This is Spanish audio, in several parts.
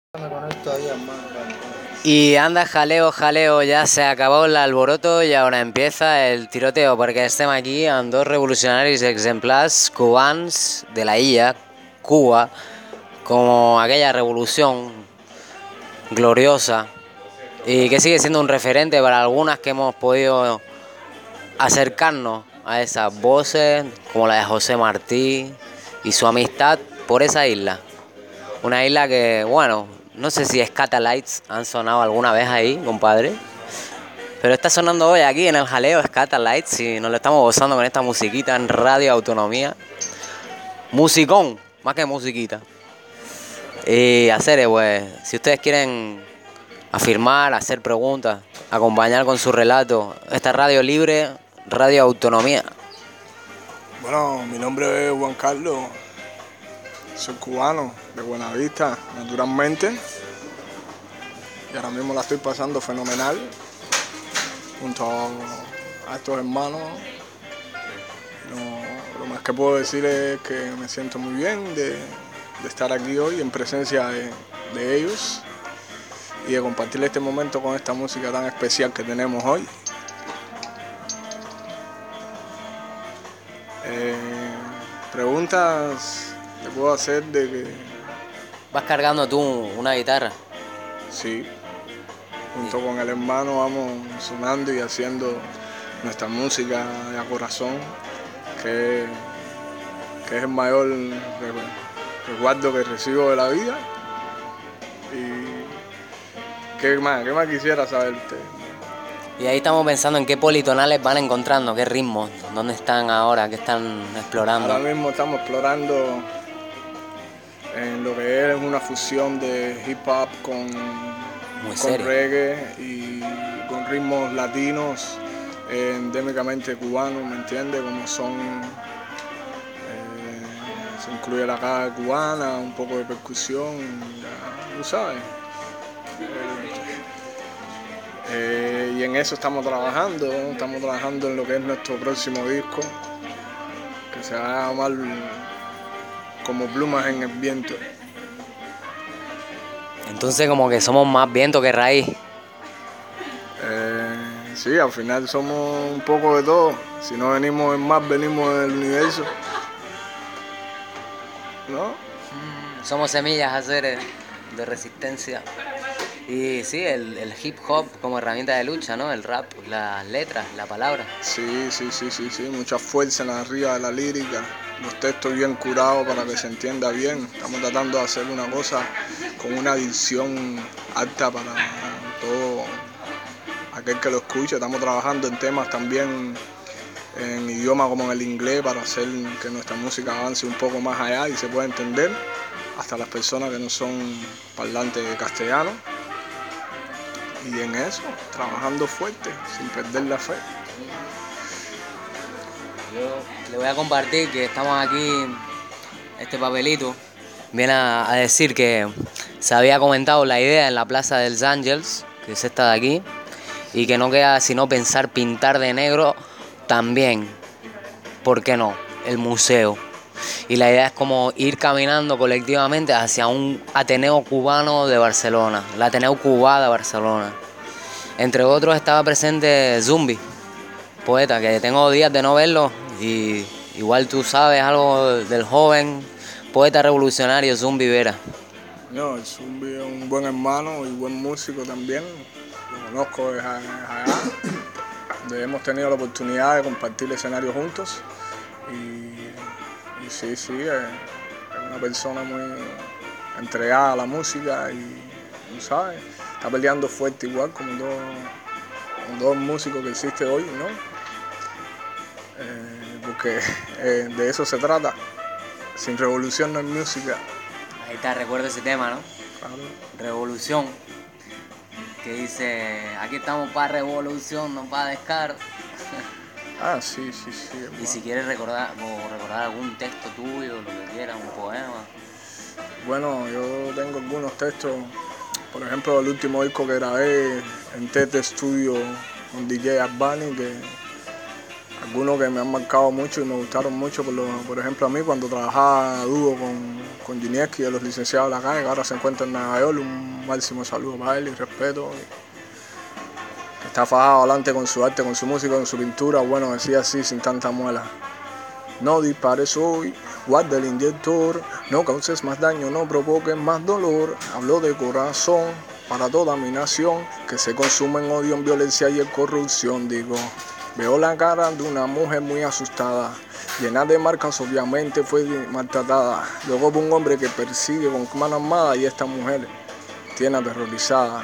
Me conecto ahí al más. Y anda jaleo, jaleo, ya se acabó el alboroto y ahora empieza el tiroteo perquè estem aquí amb dos revolucionaris exemplars cubans de la illa, Cuba, como aquella revolución gloriosa y que sigue siendo un referente para algunas que hemos podido acercarnos a esas voces, como la de José Martí y su amistad por esa isla. Una isla que, bueno, no sé si Scatalites han sonado alguna vez ahí, compadre. Pero está sonando hoy aquí en el jaleo Scatalites y nos lo estamos gozando con esta musiquita en Radio Autonomía. Musicón, más que musiquita. Y hacer, pues, si ustedes quieren afirmar, hacer preguntas, acompañar con su relato, esta radio libre, Radio Autonomía. Bueno, mi nombre es Juan Carlos, soy cubano de Buenavista, naturalmente. Y ahora mismo la estoy pasando fenomenal junto a estos hermanos. Lo más que puedo decir es que me siento muy bien de estar aquí hoy en presencia de ellos y de compartir este momento con esta música tan especial que tenemos hoy. Preguntas te puedo hacer de que... ¿Vas cargando tú una guitarra? Sí, junto con el hermano vamos sonando y haciendo nuestra música de a corazón, que es el mayor resguardo que recibo de la vida. Y ¿qué más quisiera saber usted? Y ahí estamos pensando en qué politonales van encontrando, qué ritmos, dónde están ahora, qué están explorando. Ahora mismo estamos explorando en lo que es una fusión de hip hop con reggae y con ritmos latinos, endémicamente cubanos, ¿me entiendes? Como son, se incluye la caja cubana, un poco de percusión, ya, tú sabes. Y en eso estamos trabajando en lo que es nuestro próximo disco, que se va a llamar Como plumas en el viento. Entonces como que somos más viento que raíz. Sí, al final somos un poco de todo. Si no venimos en mar, venimos del universo, ¿no? Somos semillas hacer de resistencia. Y sí, el hip hop como herramienta de lucha, ¿no? El rap, las letras, la palabra. Sí, mucha fuerza en arriba de la lírica, los textos bien curados para que se entienda bien. Estamos tratando de hacer una cosa con una dicción alta para todo aquel que lo escuche. Estamos trabajando en temas también en idioma como en el inglés para hacer que nuestra música avance un poco más allá y se pueda entender hasta las personas que no son parlantes castellanos. Y en eso, trabajando fuerte, sin perder la fe. Yo le voy a compartir que estamos aquí, este papelito viene a decir que se había comentado la idea en la Plaza dels Àngels, que es esta de aquí, y que no queda sino pensar pintar de negro también, ¿por qué no?, el museo. Y la idea es como ir caminando colectivamente hacia un Ateneo cubano de Barcelona, el Ateneo Cubà de Barcelona. Entre otros estaba presente Zumbi, poeta, que tengo días de no verlo y igual tú sabes algo del joven poeta revolucionario Zumbi Vera. No, el Zumbi es un buen hermano y buen músico también, lo conozco desde allá, donde hemos tenido la oportunidad de compartir escenarios juntos. Y sí, es una persona muy entregada a la música y, ¿sabes? Está peleando fuerte igual como dos músicos que existe hoy, ¿no? Porque de eso se trata. Sin revolución no hay música. Ahí está, recuerdo ese tema, ¿no? Claro. Revolución, que dice, aquí estamos para revolución, no para descaro. Ah, sí. Y si quieres recordar algún texto tuyo, lo que quieras, un poema. Bueno, yo tengo algunos textos, por ejemplo, el último disco que grabé en TT Studio con DJ Albani, que algunos que me han marcado mucho y me gustaron mucho, por ejemplo a mí cuando trabajaba dúo con Ginieski de los licenciados de la calle, que ahora se encuentra en Nueva York, un máximo saludo para él y respeto. Está fajado adelante con su arte, con su música, con su pintura, bueno, decía así sin tanta muela. No dispares hoy, guarda el inyector, no causes más daño, no provoques más dolor. Habló de corazón para toda mi nación, que se consume en odio, en violencia y en corrupción. Digo, veo la cara de una mujer muy asustada, llena de marcas, obviamente fue maltratada. Luego de un hombre que persigue con mano armada y esta mujer tiene aterrorizada.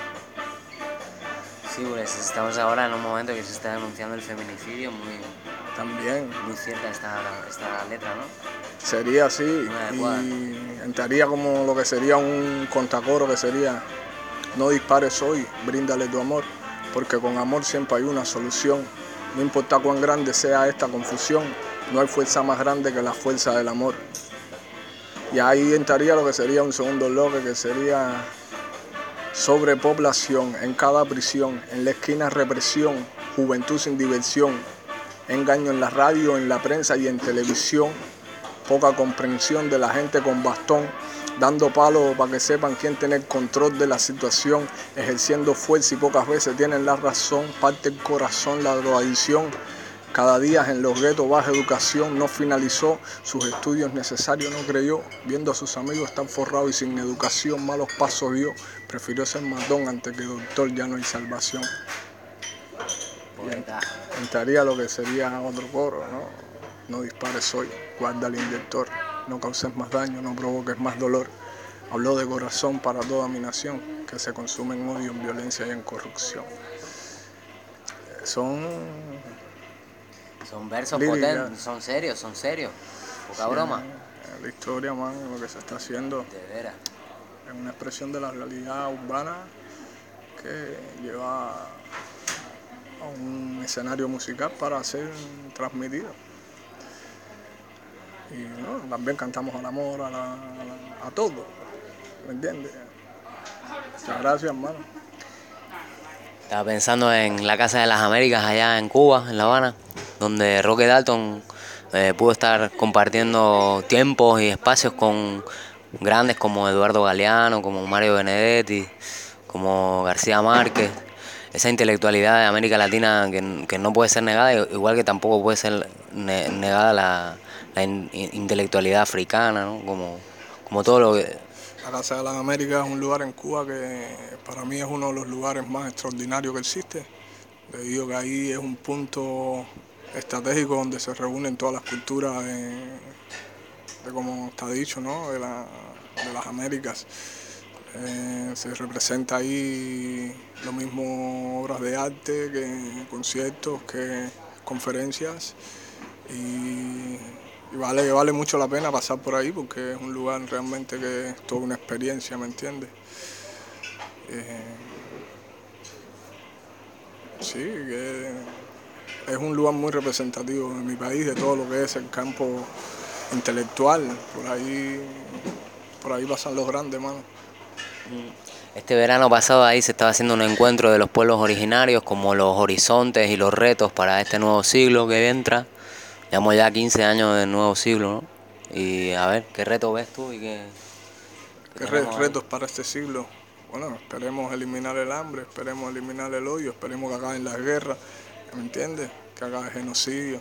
Sí, pues estamos ahora en un momento que se está denunciando el feminicidio, También muy cierta esta letra, ¿no? sería así y entraría como lo que sería un contracoro, que sería: no dispares hoy, bríndale tu amor, porque con amor siempre hay una solución. No importa cuán grande sea esta confusión, no hay fuerza más grande que la fuerza del amor. Y ahí entraría lo que sería un segundo bloque, que sería: sobrepoblación en cada prisión, en la esquina represión, juventud sin diversión, engaño en la radio, en la prensa y en televisión, poca comprensión de la gente con bastón, dando palos para que sepan quién tiene el control de la situación, ejerciendo fuerza y pocas veces tienen la razón, parte el corazón la drogadicción. Cada día en los guetos baja educación, no finalizó sus estudios necesarios, no creyó, viendo a sus amigos tan forrados y sin educación, malos pasos dio, prefirió ser matón antes que doctor, ya no hay salvación. Entraría lo que sería otro coro, ¿no? No dispares hoy, guarda el inyector, no causes más daño, no provoques más dolor. Habló de corazón para toda mi nación, que se consume en odio, en violencia y en corrupción. Son versos líricas. potentes, son serios, poca broma. La historia, man, lo que se está haciendo De veras. es una expresión de la realidad urbana que lleva a un escenario musical para ser transmitido. Y ¿no? También cantamos al amor, a todo, ¿me entiendes? Muchas gracias, hermano. Estaba pensando en la Casa de las Américas allá en Cuba, en La Habana, donde Roque Dalton pudo estar compartiendo tiempos y espacios con grandes como Eduardo Galeano, como Mario Benedetti, como García Márquez. Esa intelectualidad de América Latina que no puede ser negada, igual que tampoco puede ser negada la intelectualidad africana, ¿no? Como todo lo que... La Casa de las Américas es un lugar en Cuba que para mí es uno de los lugares más extraordinarios que existe, debido a que ahí es un punto estratégico donde se reúnen todas las culturas de como está dicho, ¿no? de las Américas. Se representa ahí lo mismo obras de arte, que conciertos, que conferencias, y vale mucho la pena pasar por ahí porque es un lugar realmente que es toda una experiencia, ¿me entiendes? Sí, que es un lugar muy representativo de mi país, de todo lo que es el campo intelectual. Por ahí pasan los grandes, mano. Este verano pasado ahí se estaba haciendo un encuentro de los pueblos originarios, como los horizontes y los retos para este nuevo siglo que entra. Llevamos ya 15 años del nuevo siglo, ¿no? Y a ver, ¿qué reto ves tú y qué retos para este siglo? Bueno, esperemos eliminar el hambre, esperemos eliminar el odio, esperemos que acaben las guerras, ¿me entiendes? Que acabe el genocidio.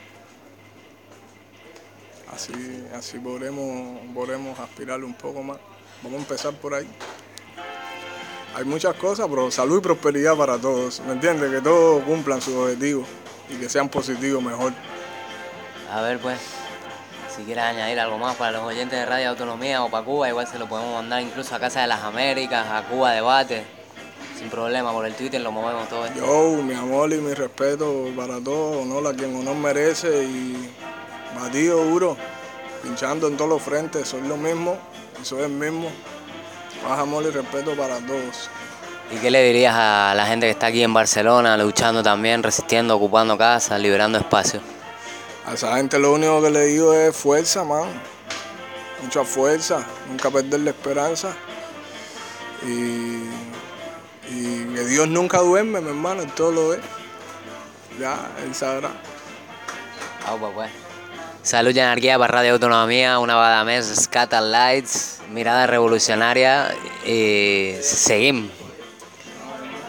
Así podremos aspirar un poco más. Vamos a empezar por ahí. Hay muchas cosas, pero salud y prosperidad para todos, ¿me entiendes? Que todos cumplan sus objetivos y que sean positivos mejor. A ver, pues, si quieres añadir algo más para los oyentes de Radio Autonomía o para Cuba, igual se lo podemos mandar incluso a Casa de las Américas, a Cuba Debate, sin problema, por el Twitter lo movemos todo esto. Yo, mi amor y mi respeto para todos, honor a quien honor merece, y batido duro, pinchando en todos los frentes, soy lo mismo y soy el mismo. Más amor y respeto para todos. ¿Y qué le dirías a la gente que está aquí en Barcelona, luchando también, resistiendo, ocupando casas, liberando espacios? A esa gente lo único que le digo es fuerza, man. Mucha fuerza, nunca perder la esperanza. Y que Dios nunca duerme, mi hermano, Él todo lo ve. Ya, Él sabrá. Aupa, pues. Salut i anarquia per Ràdio Autonomia, una vegada més, Scat and Lights, mirada revolucionària i seguim.